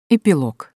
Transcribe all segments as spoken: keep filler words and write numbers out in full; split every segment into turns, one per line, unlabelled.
Эпилог.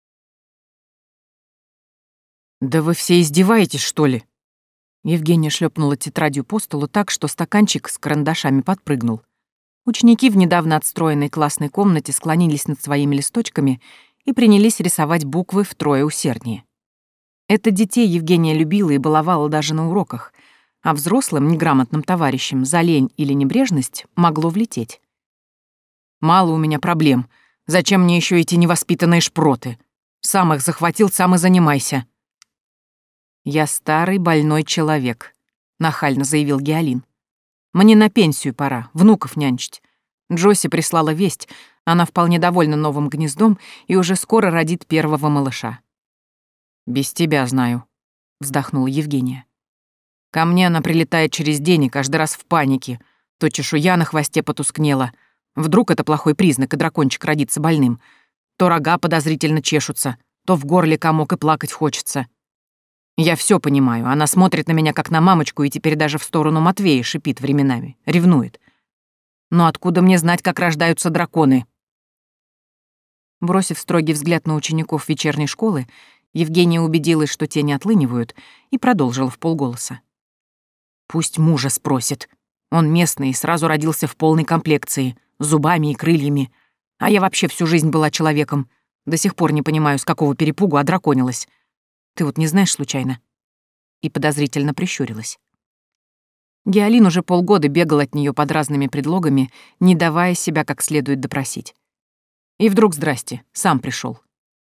«Да вы все издеваетесь, что ли?» Евгения шлепнула тетрадью по столу так, что стаканчик с карандашами подпрыгнул. Ученики в недавно отстроенной классной комнате склонились над своими листочками и принялись рисовать буквы втрое усерднее. Это детей Евгения любила и баловала даже на уроках, а взрослым, неграмотным товарищам за лень или небрежность могло влететь. «Мало у меня проблем. Зачем мне еще эти невоспитанные шпроты? Сам их захватил, сам и занимайся». «Я старый больной человек», — нахально заявил Геолин. «Мне на пенсию пора, внуков нянчить. Джоси прислала весть, она вполне довольна новым гнездом и уже скоро родит первого малыша». «Без тебя знаю», — вздохнула Евгения. «Ко мне она прилетает через день и каждый раз в панике. То чешуя на хвосте потускнела. Вдруг это плохой признак, и дракончик родится больным. То рога подозрительно чешутся, то в горле комок и плакать хочется. Я все понимаю, она смотрит на меня как на мамочку и теперь даже в сторону Матвея шипит временами, ревнует. Но откуда мне знать, как рождаются драконы?» Бросив строгий взгляд на учеников вечерней школы, Евгения убедилась, что те не отлынивают, и продолжила вполголоса. «Пусть мужа спросит. Он местный и сразу родился в полной комплекции, с зубами и крыльями. А я вообще всю жизнь была человеком. До сих пор не понимаю, с какого перепугу одраконилась. Ты вот не знаешь случайно?» И подозрительно прищурилась. Геолин уже полгода бегал от нее под разными предлогами, не давая себя как следует допросить. И вдруг, здрасте, сам пришел.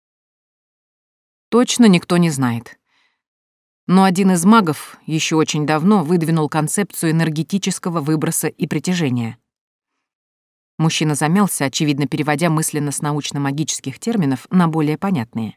Точно никто не знает. Но один из магов еще очень давно выдвинул концепцию энергетического выброса и притяжения. Мужчина замялся, очевидно, переводя мысленно с научно-магических терминов на более понятные.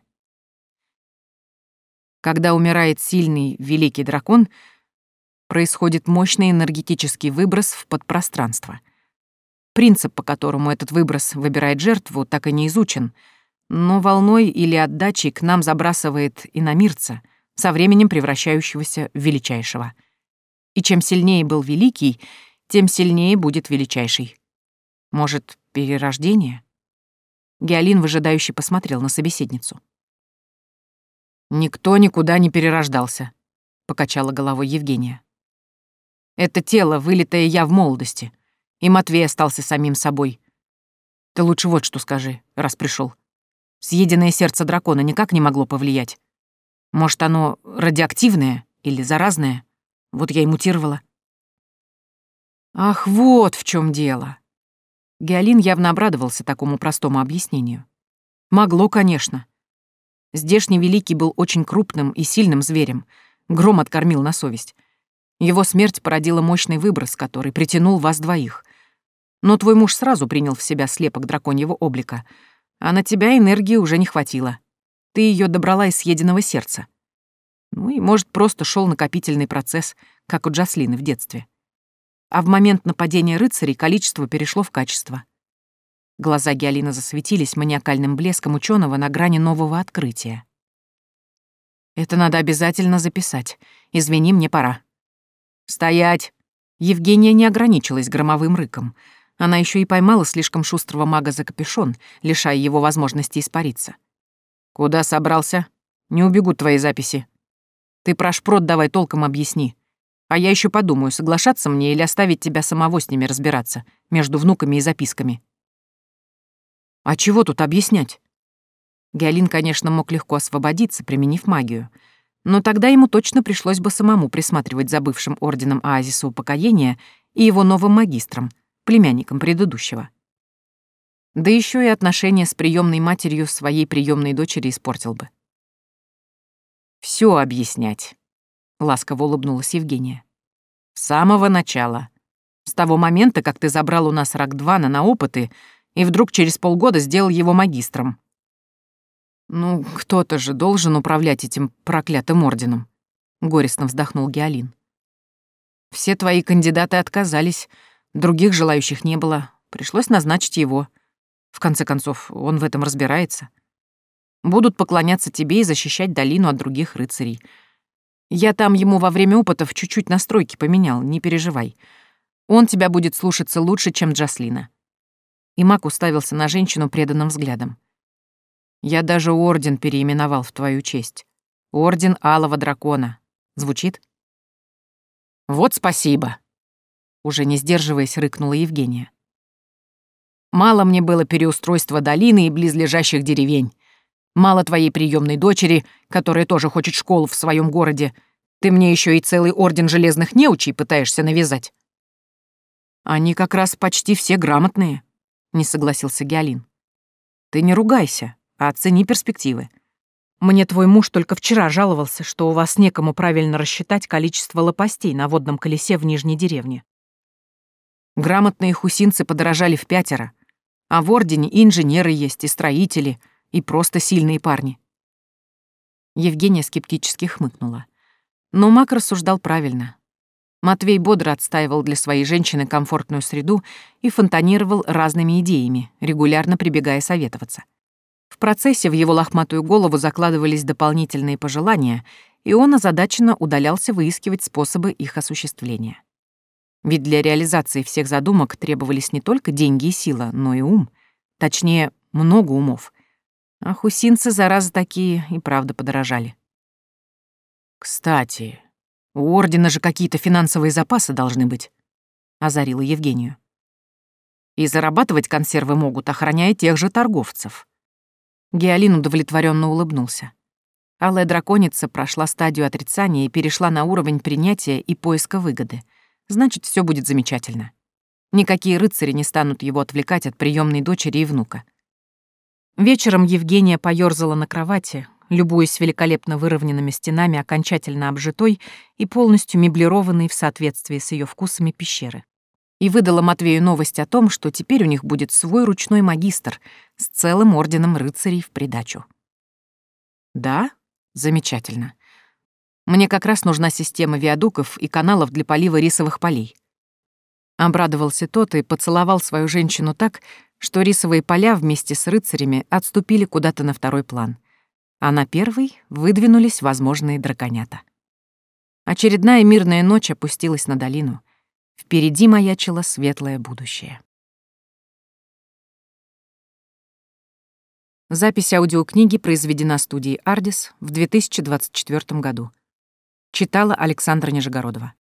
Когда умирает сильный, великий дракон, происходит мощный энергетический выброс в подпространство. Принцип, по которому этот выброс выбирает жертву, так и не изучен, но волной или отдачей к нам забрасывает иномирца, со временем превращающегося в величайшего. И чем сильнее был великий, тем сильнее будет величайший. Может, перерождение? Геолин выжидающе посмотрел на собеседницу. «Никто никуда не перерождался», — покачала головой Евгения. «Это тело, вылитое я в молодости, и Матвей остался самим собой. Ты лучше вот что скажи, раз пришел. Съеденное сердце дракона никак не могло повлиять. Может, оно радиоактивное или заразное? Вот я и мутировала». «Ах, вот в чем дело!» Геолин явно обрадовался такому простому объяснению. «Могло, конечно. Здешний великий был очень крупным и сильным зверем. Гром откормил на совесть. Его смерть породила мощный выброс, который притянул вас двоих. Но твой муж сразу принял в себя слепок драконьего облика, а на тебя энергии уже не хватило. Ты ее добрала из съеденного сердца. Ну и, может, просто шел накопительный процесс, как у Джаслины в детстве. А в момент нападения рыцарей количество перешло в качество». Глаза Геолина засветились маниакальным блеском ученого на грани нового открытия. «Это надо обязательно записать. Извини, мне пора». «Стоять!» Евгения не ограничилась громовым рыком. Она еще и поймала слишком шустрого мага за капюшон, лишая его возможности испариться. «Куда собрался? Не убегут твои записи. Ты про шпрот давай толком объясни. А я еще подумаю, соглашаться мне или оставить тебя самого с ними разбираться, между внуками и записками». «А чего тут объяснять?» Геолин, конечно, мог легко освободиться, применив магию, но тогда ему точно пришлось бы самому присматривать за бывшим орденом Оазиса Упокоения и его новым магистром, племянником предыдущего. Да еще и отношения с приемной матерью своей приемной дочери испортил бы. «Все объяснять», — ласково улыбнулась Евгения. «С самого начала. С того момента, как ты забрал у нас Рак-два на опыты и вдруг через полгода сделал его магистром». «Ну, кто-то же должен управлять этим проклятым орденом», — горестно вздохнул Геолин. «Все твои кандидаты отказались, других желающих не было, пришлось назначить его. В конце концов, он в этом разбирается. Будут поклоняться тебе и защищать долину от других рыцарей. Я там ему во время опытов чуть-чуть настройки поменял, не переживай. Он тебя будет слушаться лучше, чем Джаслина». И маг уставился на женщину преданным взглядом. Я даже орден переименовал в твою честь. Орден Алого Дракона. Звучит? Вот спасибо. Уже не сдерживаясь, рыкнула Евгения. Мало мне было переустройства долины и близлежащих деревень. Мало твоей приемной дочери, которая тоже хочет школу в своем городе. Ты мне еще и целый орден железных неучей пытаешься навязать. Они как раз почти все грамотные, не согласился Геолин. Ты не ругайся, а оцени перспективы. Мне твой муж только вчера жаловался, что у вас некому правильно рассчитать количество лопастей на водном колесе в Нижней деревне. Грамотные хусинцы подорожали в пятеро, а в ордене и инженеры есть, и строители, и просто сильные парни. Евгения скептически хмыкнула. Но Мак рассуждал правильно. Матвей бодро отстаивал для своей женщины комфортную среду и фонтанировал разными идеями, регулярно прибегая советоваться. В процессе в его лохматую голову закладывались дополнительные пожелания, и он озадаченно удалялся выискивать способы их осуществления. Ведь для реализации всех задумок требовались не только деньги и сила, но и ум. Точнее, много умов. А хусинцы, зараза, такие и правда подорожали. «Кстати, у ордена же какие-то финансовые запасы должны быть», — озарила Евгению. «И зарабатывать консервы могут, охраняя тех же торговцев». Геолин удовлетворенно улыбнулся. Алая драконица прошла стадию отрицания и перешла на уровень принятия и поиска выгоды. Значит, все будет замечательно. Никакие рыцари не станут его отвлекать от приемной дочери и внука. Вечером Евгения поёрзала на кровати, любуясь великолепно выровненными стенами окончательно обжитой и полностью меблированной в соответствии с ее вкусами пещеры. И выдала Матвею новость о том, что теперь у них будет свой ручной магистр с целым орденом рыцарей в придачу. Да? Замечательно. Мне как раз нужна система виадуков и каналов для полива рисовых полей. Обрадовался тот и поцеловал свою женщину так, что рисовые поля вместе с рыцарями отступили куда-то на второй план, а на первый выдвинулись возможные драконята. Очередная мирная ночь опустилась на долину. Впереди маячило светлое будущее. Запись аудиокниги произведена студией «Ардис» в две тысячи двадцать четвёртом году. Читала Александра Нижегородова.